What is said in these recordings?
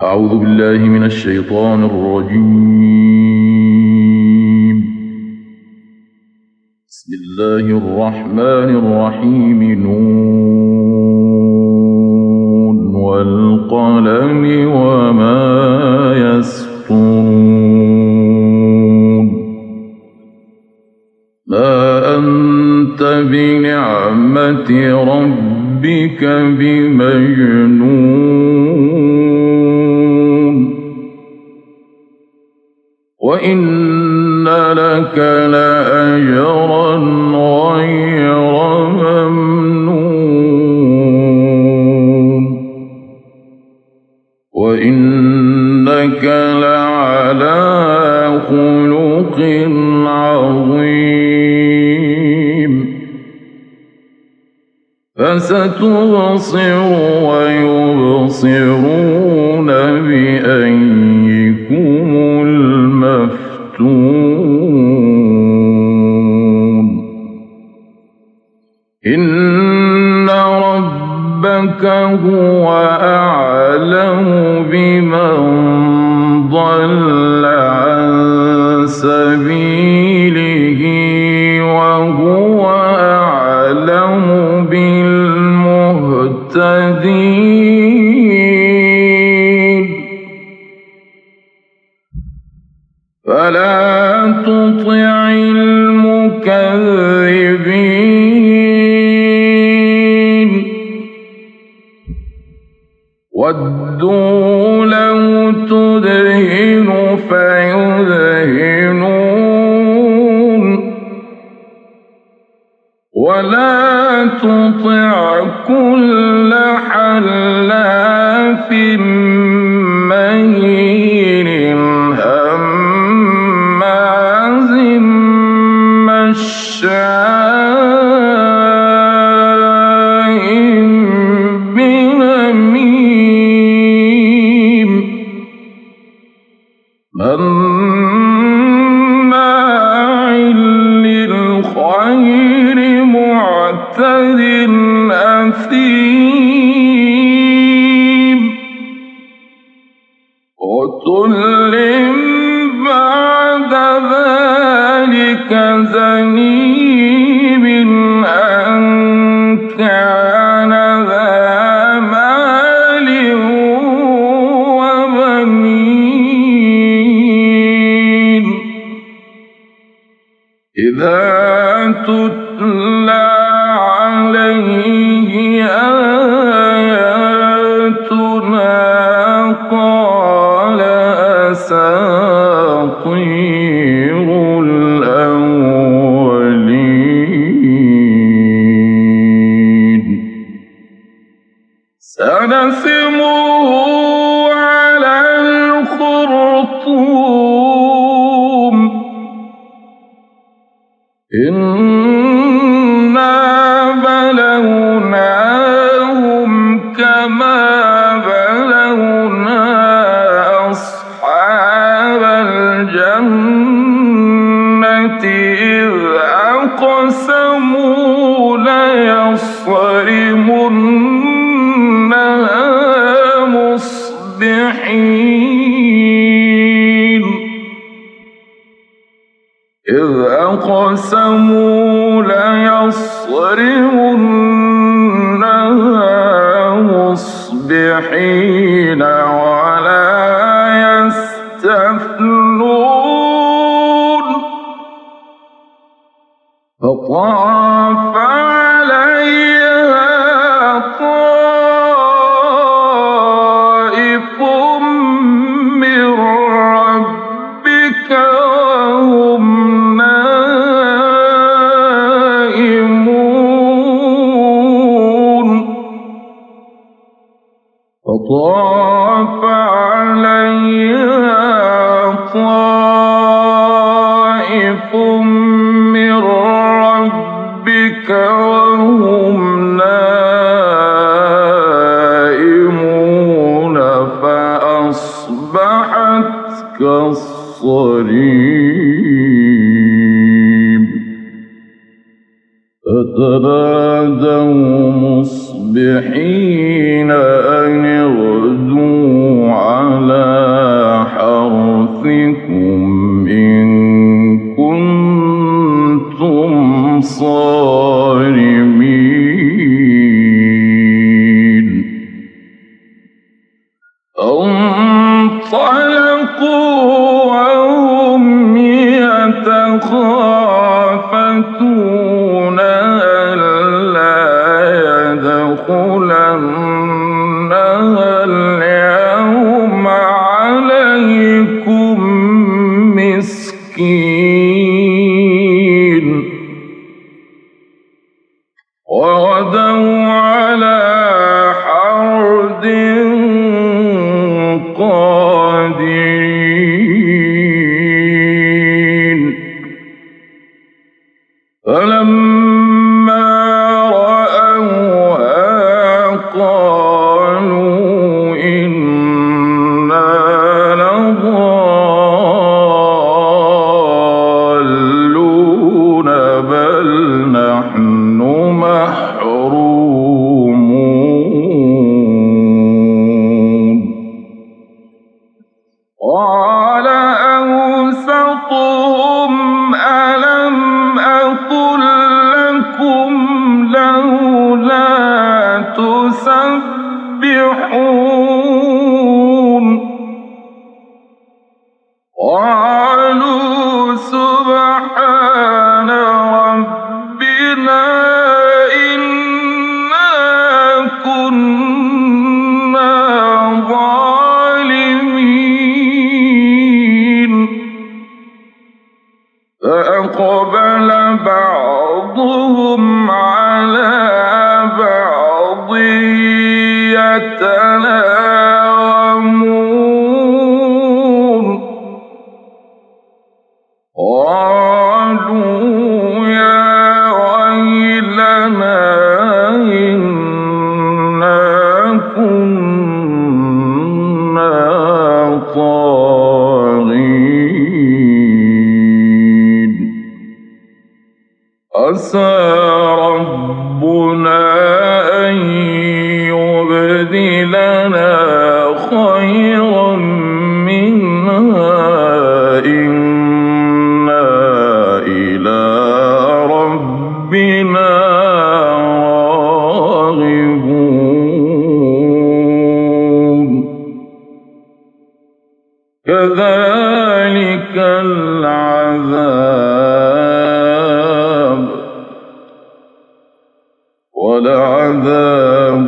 أعوذ بالله من الشيطان الرجيم. بسم الله الرحمن الرحيم. نون والقلم وما يسطرون. ما أنت بنعمة ربك بمجنون وإن لك لأجرا غير ممنون وإنك لعلى خلق عظيم. فستبصر ويبصرون بأيكم المفتون. إن ربك هو أعلم بمن ضل عن سبيله وهو أعلم بالمهتدين. فلا تطع المكذبين. ودوا لو تدهن فيدهنون ولا تطع كل حلاف مهين هماز مشاء بنميم مناع للخير معتد أثيم. عتل بعد ذلك زنيم أن كان ذا مال وبنين. إذا تتلى عليه آياتنا قال أساطير الأولين. سنسمه على الخرطوم. إنا بلوناهم كما بلونا أصحاب الجنة إذ أقسموا ليصرمنها مصبحين. إذ أقسموا ليصرمنها مصبحين ولا يستثنون. فطاف عليها طائف من ربك وهم نائمون. فطاف عليها طائف من ربك وهم نائمون فأصبحت كالصريم. فتنادوا مصبحين أن اغدوا على فانطلقوا وهم يتخافتون ألا يدخلنها اليوم عليكم مسكين وغدوا على حرد قادرين فلما رأوها قالوا إنا لضالون بل نحن محرومون قال أوسطهم ألم أقل لكم لولا تسبحون قالوا سبحان ربنا إنا كنا ظالمين فأقبل بعضهم على بعض يتلاومون قالوا يا ويلنا إنا كنا طاغين عسى ربنا أن يبدلنا خيرا منها إنا إلى ربنا راغبون كذلك العذاب ولعذاب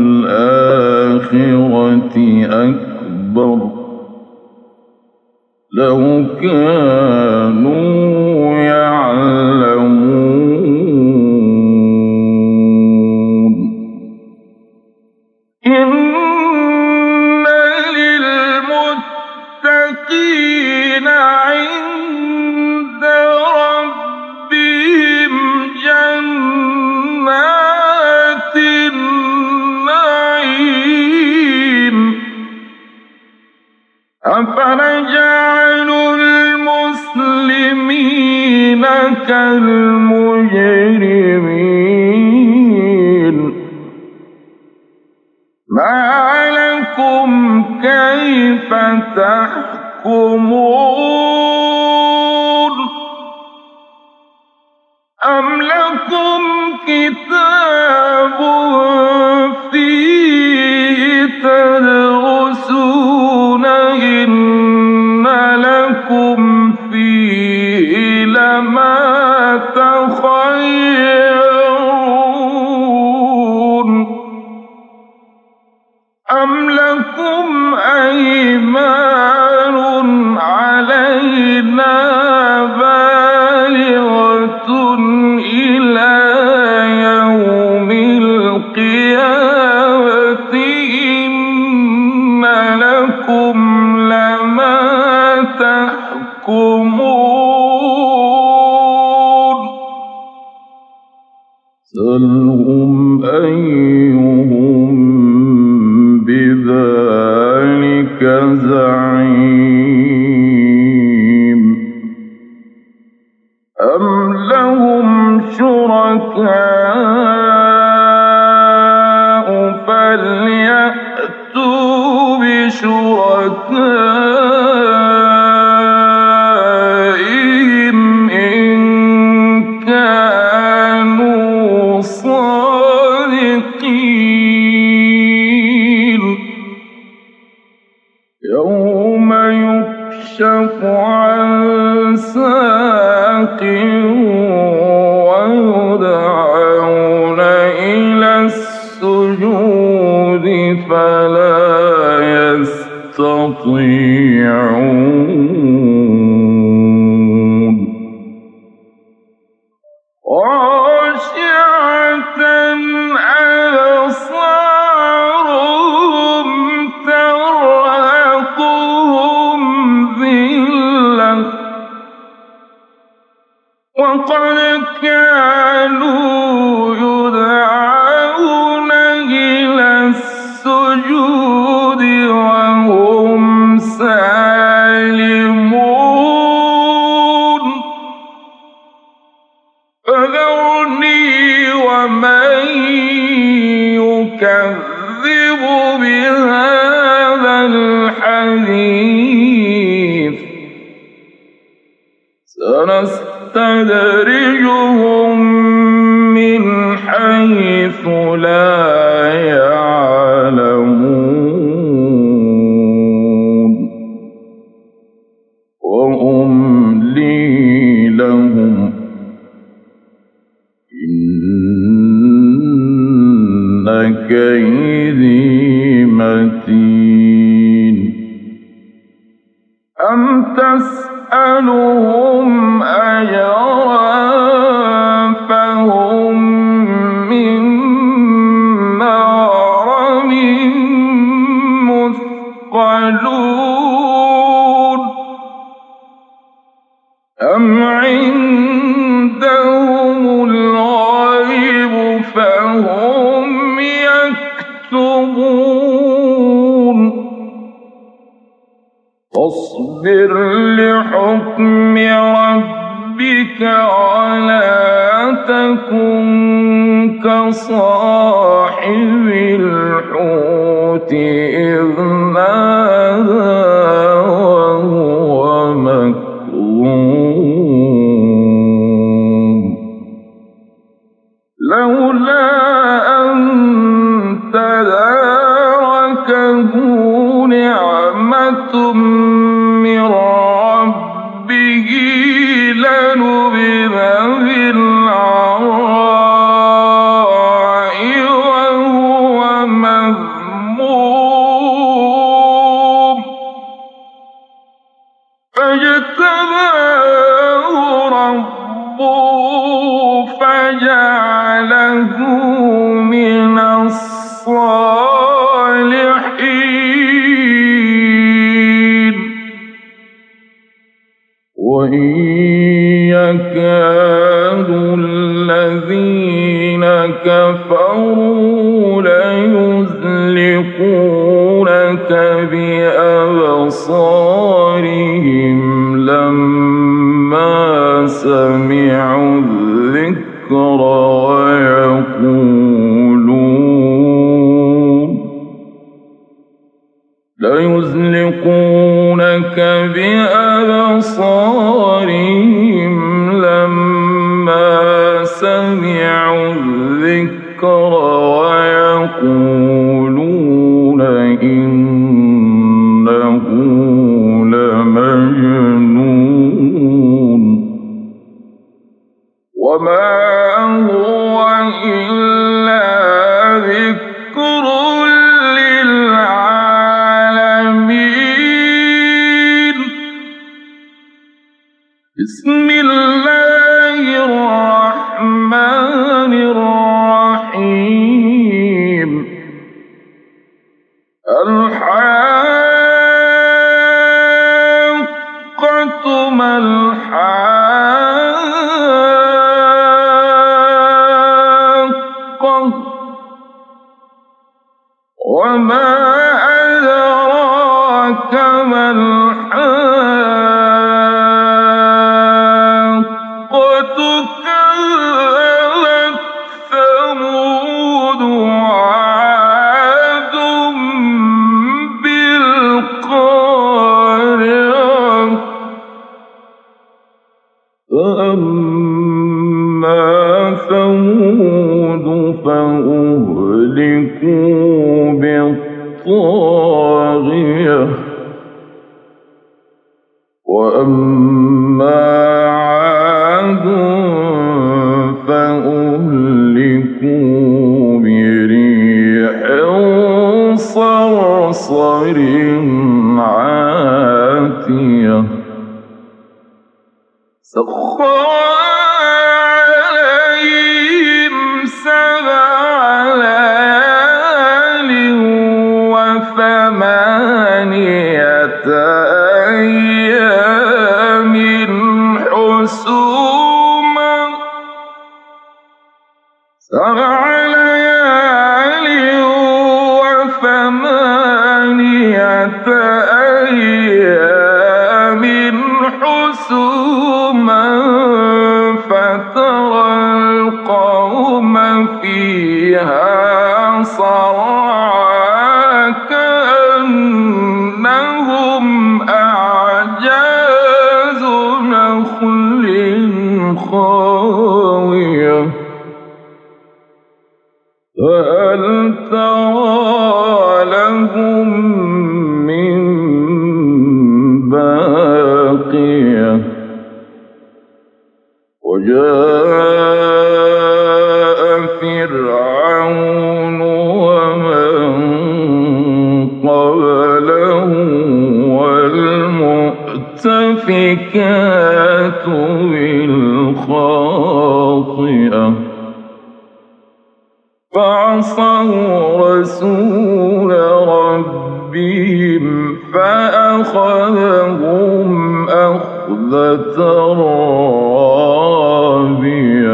الآخرة أكبر لو كانوا يعلمون إن للمتقين عند ربهم جنات النعيم أفنجعل المسلمين كالمجرمين ما لكم كيف تحكمون أم لكم كتاب فيه تدرسون إن لكم فيه لما تخيرون أم لكم أيمان علينا بالغة إلى يوم القيامة إن لكم لما تحكمون سلهم أيهم بذلك زعيم أم لهم شركاء فليأتوا بشركائهم إن كانوا صادقين يوم يكشف عن ساق ويدعون إلى السجود فلا يستطيعون خاشعة أبصارهم ترهقهم ذلة وقد كانوا يدعون إلى السجود وهم سالمون فذرني ومن يكذب بهذا الحديث سنستدرجهم من حيث لا يعلمون وأملي لهم إن كيدي متين أم تسألهم أجرا فهم من مغرم مثقلون أم عندهم الغيب فهم يكتبون فاصبر لحكم ربك ولا تكن كصاحب الحوت إذ نادى وهو مكظوم لولا أن تداركه نعمة من ربه لنبذ بالعراء وهو مذموم فاجتباه ربه فجعله من الصالحين وإن يكاد الذين كفروا ليزلقونك بأبصارهم لما سمعوا الذكر ليزلقونك بأبصارهم لما سمعوا الذكر ويقولون إنه لمجنون وما هو إلا ذكر للعالمين بسم الله الرحمن الرحيم الحاقة ما الحاقة وما أدراك ما الحاقة كذبت ثمود وعاد بالقارعة فأما ثمود فأهلكوا بالطاغية عاتية سخر عليهم 7 ليال و8 أيام حسوما 7 ليال و8 أيام حسوما فترى القوم فيها صرعى كأنهم أعجاز نخل خاوية فهل ترى لهم من باقية وجاء فرعون ومن قبله والمؤتفكات بالخاطئة فعصوا رسول ربهم فأخذهم أخذة رابية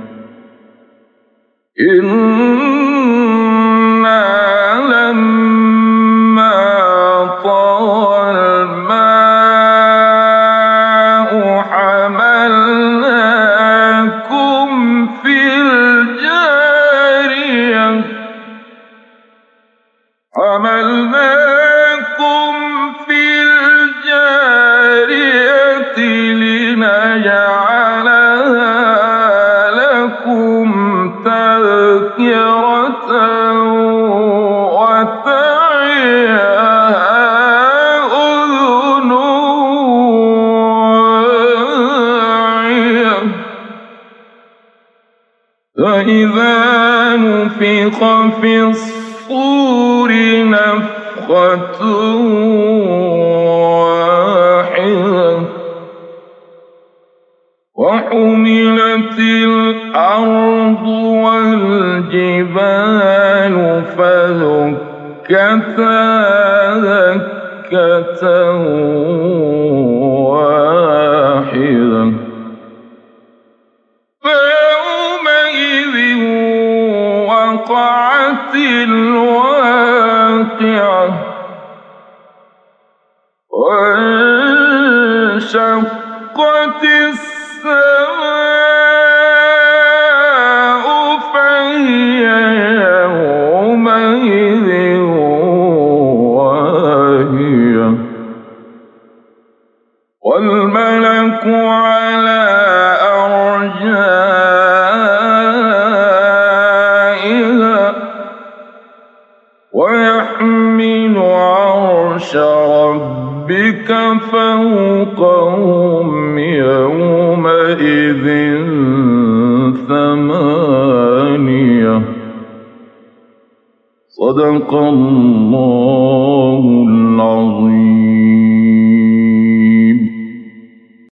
إنا لما طغى الماء حملناكم في الجارية لنجعلها لكم تذكرة وتعيها أذن واعية فإذا نفخ في الصور نفخة واحدة وحملت الأرض والجبال فدكتا دكة واحدة فيومئذ وقعت الواقعة وانشقت السماء فهي يومئذ واهية والملك على أرجائها ويحمل عرش ربك فوقهم يومئذ 8 صدق الله